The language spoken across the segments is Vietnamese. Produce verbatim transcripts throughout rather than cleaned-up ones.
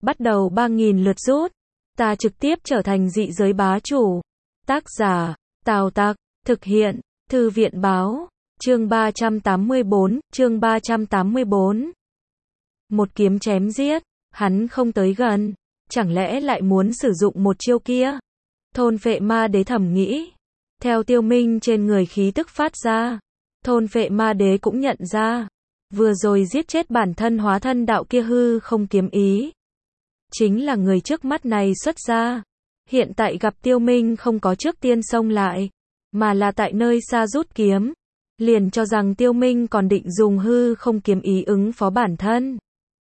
bắt đầu ba nghìn lượt rút. Ta trực tiếp trở thành dị giới bá chủ. Tác giả, Tào Tặc, thực hiện, Thư viện báo, chương ba trăm tám mươi bốn, chương ba trăm tám mươi bốn. Một kiếm chém giết, hắn không tới gần, chẳng lẽ lại muốn sử dụng một chiêu kia? Thôn Phệ Ma Đế thầm nghĩ. Theo Tiêu Minh trên người khí tức phát ra, Thôn Phệ Ma Đế cũng nhận ra, vừa rồi giết chết bản thân hóa thân đạo kia hư không kiếm ý, chính là người trước mắt này xuất ra. Hiện tại gặp Tiêu Minh không có trước tiên xông lại, mà là tại nơi xa rút kiếm, liền cho rằng Tiêu Minh còn định dùng hư không kiếm ý ứng phó bản thân.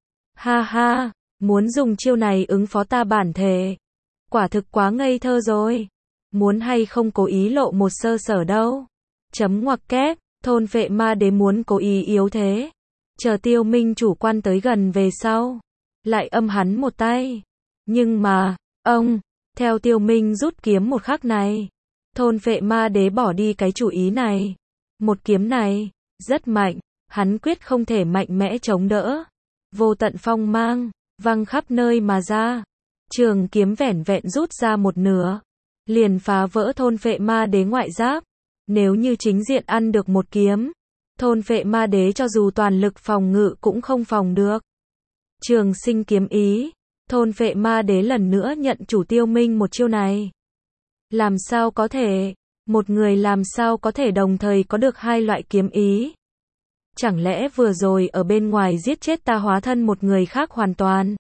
Ha ha, muốn dùng chiêu này ứng phó ta bản thể, quả thực quá ngây thơ rồi. Muốn hay không cố ý lộ một sơ sở đâu. Chấm ngoặc kép, Thôn Phệ Ma Đế muốn cố ý yếu thế, chờ Tiêu Minh chủ quan tới gần về sau, lại âm hắn một tay. Nhưng mà, ông, theo Tiêu Minh rút kiếm một khắc này, Thôn Phệ Ma Đế bỏ đi cái chủ ý này. Một kiếm này, rất mạnh, hắn quyết không thể mạnh mẽ chống đỡ. Vô tận phong mang, văng khắp nơi mà ra. Trường kiếm vẻn vẹn rút ra một nửa, liền phá vỡ Thôn Phệ Ma Đế ngoại giáp. Nếu như chính diện ăn được một kiếm, Thôn Phệ Ma Đế cho dù toàn lực phòng ngự cũng không phòng được. Trường sinh kiếm ý, Thôn Phệ Ma Đế lần nữa nhận chủ Tiêu Minh một chiêu này. Làm sao có thể, một người làm sao có thể đồng thời có được hai loại kiếm ý? Chẳng lẽ vừa rồi ở bên ngoài giết chết ta hóa thân một người khác hoàn toàn?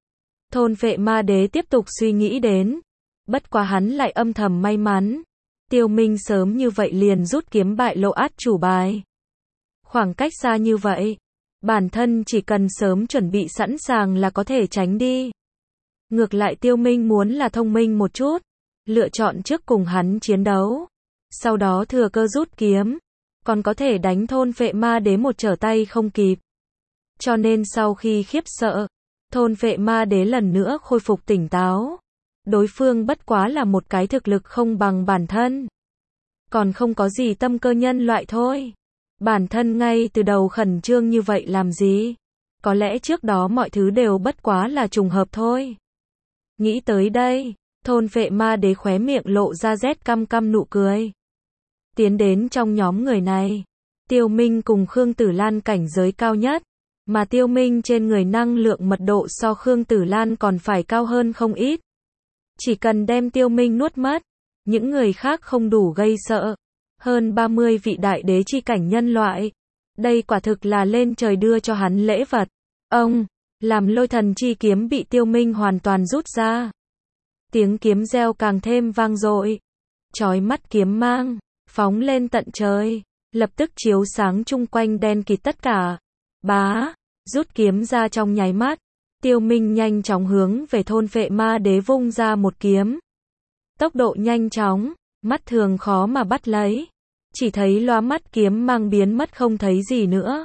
Thôn Phệ Ma Đế tiếp tục suy nghĩ đến, bất quá hắn lại âm thầm may mắn, Tiêu Minh sớm như vậy liền rút kiếm bại lộ át chủ bài. Khoảng cách xa như vậy, bản thân chỉ cần sớm chuẩn bị sẵn sàng là có thể tránh đi. Ngược lại Tiêu Minh muốn là thông minh một chút, lựa chọn trước cùng hắn chiến đấu, sau đó thừa cơ rút kiếm, còn có thể đánh Thôn Phệ Ma Đế một trở tay không kịp. Cho nên sau khi khiếp sợ, Thôn Phệ Ma Đế lần nữa khôi phục tỉnh táo. Đối phương bất quá là một cái thực lực không bằng bản thân, còn không có gì tâm cơ nhân loại thôi. Bản thân ngay từ đầu khẩn trương như vậy làm gì? Có lẽ trước đó mọi thứ đều bất quá là trùng hợp thôi. Nghĩ tới đây, Thôn Phệ Ma Đế khóe miệng lộ ra rét căm căm nụ cười. Tiến đến trong nhóm người này, Tiêu Minh cùng Khương Tử Lan cảnh giới cao nhất, mà Tiêu Minh trên người năng lượng mật độ so Khương Tử Lan còn phải cao hơn không ít. Chỉ cần đem Tiêu Minh nuốt mất, những người khác không đủ gây sợ. Hơn ba mươi vị đại đế chi cảnh nhân loại, đây quả thực là lên trời đưa cho hắn lễ vật. Ông, làm Lôi Thần chi kiếm bị Tiêu Minh hoàn toàn rút ra. Tiếng kiếm reo càng thêm vang dội, chói mắt kiếm mang phóng lên tận trời, lập tức chiếu sáng chung quanh đen kịt tất cả. Bá, rút kiếm ra trong nháy mắt, Tiêu Minh nhanh chóng hướng về Thôn Phệ Ma Đế vung ra một kiếm. Tốc độ nhanh chóng, mắt thường khó mà bắt lấy, chỉ thấy lóa mắt kiếm mang biến mất không thấy gì nữa.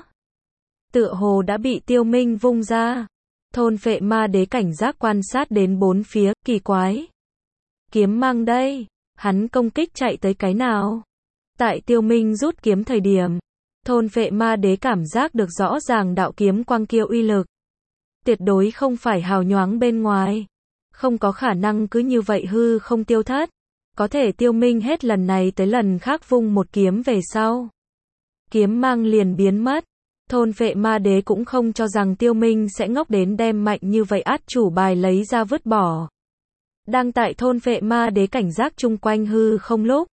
Tựa hồ đã bị Tiêu Minh vung ra. Thôn Phệ Ma Đế cảnh giác quan sát đến bốn phía, kỳ quái. Kiếm mang đây, hắn công kích chạy tới cái nào? Tại Tiêu Minh rút kiếm thời điểm, Thôn Phệ Ma Đế cảm giác được rõ ràng đạo kiếm quang kia uy lực. Tuyệt đối không phải hào nhoáng bên ngoài. Không có khả năng cứ như vậy hư không tiêu thất. Có thể Tiêu Minh hết lần này tới lần khác vung một kiếm về sau, kiếm mang liền biến mất. Thôn Phệ Ma Đế cũng không cho rằng Tiêu Minh sẽ ngốc đến đem mạnh như vậy át chủ bài lấy ra vứt bỏ. Đang tại Thôn Phệ Ma Đế cảnh giác chung quanh hư không lúc,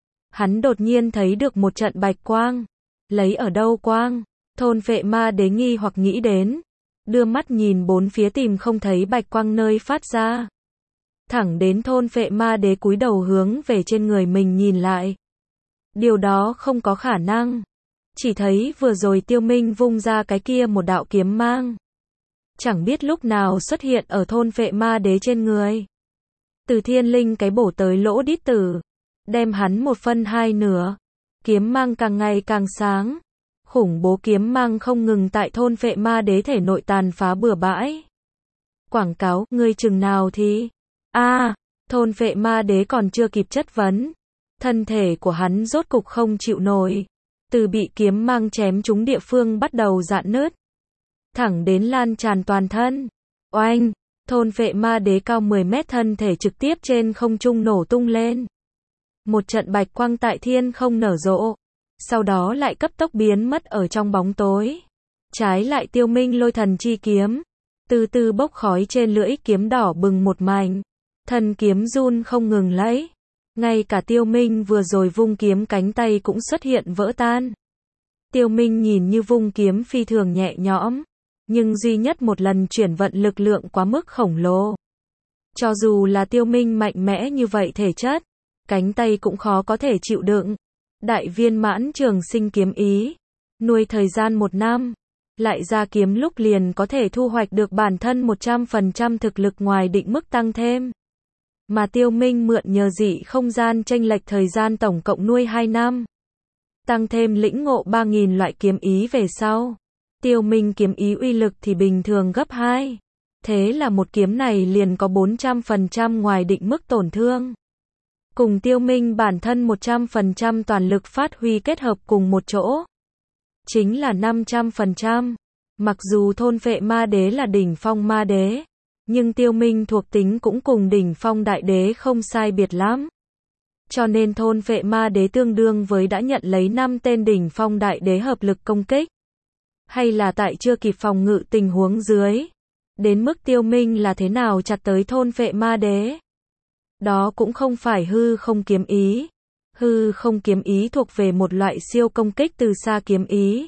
hắn đột nhiên thấy được một trận bạch quang. Lấy ở đâu quang? Thôn Phệ Ma Đế nghi hoặc nghĩ đến, đưa mắt nhìn bốn phía tìm không thấy bạch quang nơi phát ra. Thẳng đến Thôn Phệ Ma Đế cúi đầu hướng về trên người mình nhìn lại. Điều đó không có khả năng. Chỉ thấy vừa rồi Tiêu Minh vung ra cái kia một đạo kiếm mang, chẳng biết lúc nào xuất hiện ở Thôn Phệ Ma Đế trên người. Từ thiên linh cái bổ tới lỗ đít tử, đem hắn một phân hai nửa. Kiếm mang càng ngày càng sáng. Khủng bố kiếm mang không ngừng tại Thôn Phệ Ma Đế thể nội tàn phá bừa bãi. Quảng cáo, ngươi chừng nào thì... a à, Thôn Phệ Ma Đế còn chưa kịp chất vấn, thân thể của hắn rốt cục không chịu nổi, từ bị kiếm mang chém trúng địa phương bắt đầu rạn nứt, thẳng đến lan tràn toàn thân. Oanh! Thôn vệ ma đế cao mười mét thân thể trực tiếp trên không trung nổ tung lên. Một trận bạch quang tại thiên không nở rộ. Sau đó lại cấp tốc biến mất ở trong bóng tối. Trái lại Tiêu Minh lôi thần chi kiếm. Từ từ bốc khói trên lưỡi kiếm đỏ bừng một mảnh. Thần kiếm run không ngừng lấy. Ngay cả Tiêu Minh vừa rồi vung kiếm cánh tay cũng xuất hiện vỡ tan. Tiêu Minh nhìn như vung kiếm phi thường nhẹ nhõm. Nhưng duy nhất một lần chuyển vận lực lượng quá mức khổng lồ. Cho dù là Tiêu Minh mạnh mẽ như vậy thể chất, cánh tay cũng khó có thể chịu đựng. Đại viên mãn trường sinh kiếm ý. Nuôi thời gian một năm. Lại ra kiếm lúc liền có thể thu hoạch được bản thân một trăm phần trăm thực lực ngoài định mức tăng thêm. Mà Tiêu Minh mượn nhờ dị không gian chênh lệch thời gian tổng cộng nuôi hai năm. Tăng thêm lĩnh ngộ ba nghìn loại kiếm ý về sau. Tiêu Minh kiếm ý uy lực thì bình thường gấp hai. Thế là một kiếm này liền có bốn trăm phần trăm ngoài định mức tổn thương. Cùng Tiêu Minh bản thân một trăm phần trăm toàn lực phát huy kết hợp cùng một chỗ. Chính là năm trăm phần trăm. Mặc dù thôn vệ ma đế là đỉnh phong ma đế. Nhưng Tiêu Minh thuộc tính cũng cùng đỉnh phong đại đế không sai biệt lắm. Cho nên thôn vệ ma đế tương đương với đã nhận lấy năm tên đỉnh phong đại đế hợp lực công kích. Hay là tại chưa kịp phòng ngự tình huống dưới. Đến mức Tiêu Minh là thế nào chặt tới thôn vệ ma đế. Đó cũng không phải hư không kiếm ý. Hư không kiếm ý thuộc về một loại siêu công kích từ xa kiếm ý.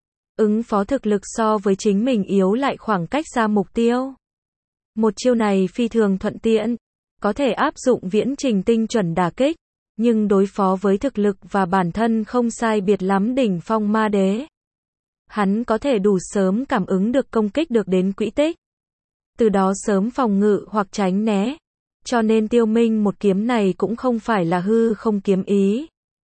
Ứng phó thực lực so với chính mình yếu lại khoảng cách xa mục tiêu. Một chiêu này phi thường thuận tiện. Có thể áp dụng viễn trình tinh chuẩn đả kích. Nhưng đối phó với thực lực và bản thân không sai biệt lắm đỉnh phong ma đế. Hắn có thể đủ sớm cảm ứng được công kích được đến quỹ tích. Từ đó sớm phòng ngự hoặc tránh né. Cho nên Tiêu Minh một kiếm này cũng không phải là hư không kiếm ý.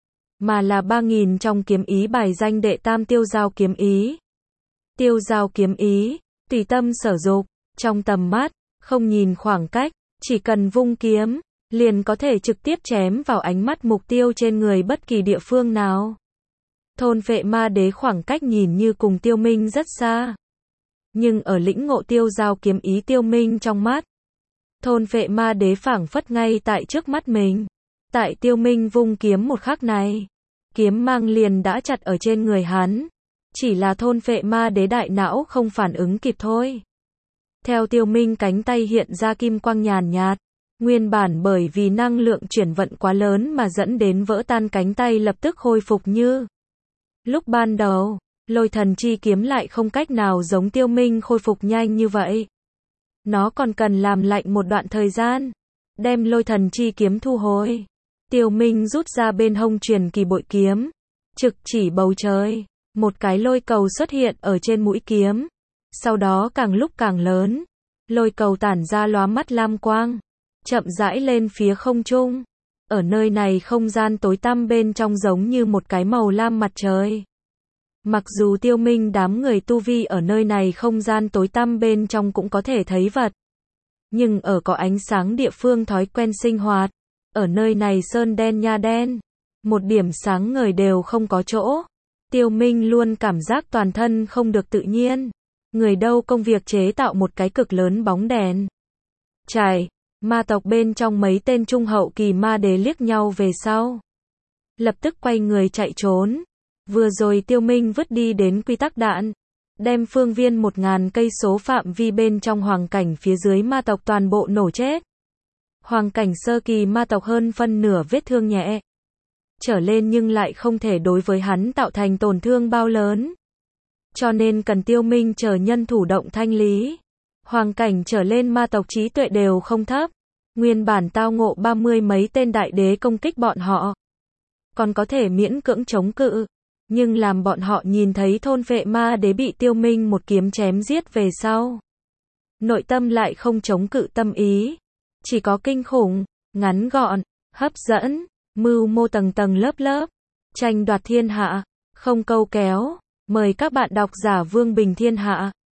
Mà là ba nghìn trong kiếm ý bài danh đệ tam tiêu giao kiếm ý. Tiêu giao kiếm ý, tùy tâm sở dục, trong tầm mắt, không nhìn khoảng cách, chỉ cần vung kiếm, liền có thể trực tiếp chém vào ánh mắt mục tiêu trên người bất kỳ địa phương nào. Thôn vệ ma đế khoảng cách nhìn như cùng Tiêu Minh rất xa. Nhưng ở lĩnh ngộ tiêu giao kiếm ý Tiêu Minh trong mắt. Thôn vệ ma đế phảng phất ngay tại trước mắt mình. Tại Tiêu Minh vung kiếm một khắc này. Kiếm mang liền đã chặt ở trên người hắn. Chỉ là thôn vệ ma đế đại não không phản ứng kịp thôi. Theo Tiêu Minh cánh tay hiện ra kim quang nhàn nhạt. Nguyên bản bởi vì năng lượng chuyển vận quá lớn mà dẫn đến vỡ tan cánh tay lập tức khôi phục như lúc ban đầu. Lôi thần chi kiếm lại không cách nào giống Tiêu Minh khôi phục nhanh như vậy. Nó còn cần làm lạnh một đoạn thời gian. Đem lôi thần chi kiếm thu hồi. Tiêu Minh rút ra bên hông truyền kỳ bội kiếm. Trực chỉ bầu trời. Một cái lôi cầu xuất hiện ở trên mũi kiếm. Sau đó càng lúc càng lớn. Lôi cầu tản ra lóa mắt lam quang. Chậm rãi lên phía không trung. Ở nơi này không gian tối tăm bên trong giống như một cái màu lam mặt trời. Mặc dù Tiêu Minh đám người tu vi ở nơi này không gian tối tăm bên trong cũng có thể thấy vật. Nhưng ở có ánh sáng địa phương thói quen sinh hoạt. Ở nơi này sơn đen nha đen. Một điểm sáng ngời đều không có chỗ. Tiêu Minh luôn cảm giác toàn thân không được tự nhiên. Người đâu công việc chế tạo một cái cực lớn bóng đèn. Trải, ma tộc bên trong mấy tên trung hậu kỳ ma đế liếc nhau về sau. Lập tức quay người chạy trốn. Vừa rồi Tiêu Minh vứt đi đến quy tắc đạn. Đem phương viên một ngàn cây số phạm vi bên trong hoàng cảnh phía dưới ma tộc toàn bộ nổ chết. Hoàng cảnh sơ kỳ ma tộc hơn phân nửa vết thương nhẹ. Trở lên nhưng lại không thể đối với hắn tạo thành tổn thương bao lớn. Cho nên cần Tiêu Minh chờ nhân thủ động thanh lý. Hoàng cảnh trở lên ma tộc trí tuệ đều không thấp. Nguyên bản tao ngộ ba mươi mấy tên đại đế công kích bọn họ. Còn có thể miễn cưỡng chống cự. Nhưng làm bọn họ nhìn thấy thôn vệ ma đế bị Tiêu Minh một kiếm chém giết về sau. Nội tâm lại không chống cự tâm ý. Chỉ có kinh khủng, ngắn gọn, hấp dẫn, mưu mô tầng tầng lớp lớp. Tranh đoạt thiên hạ, không câu kéo. Mời các bạn đọc giả Vương Bình Thiên Hạ.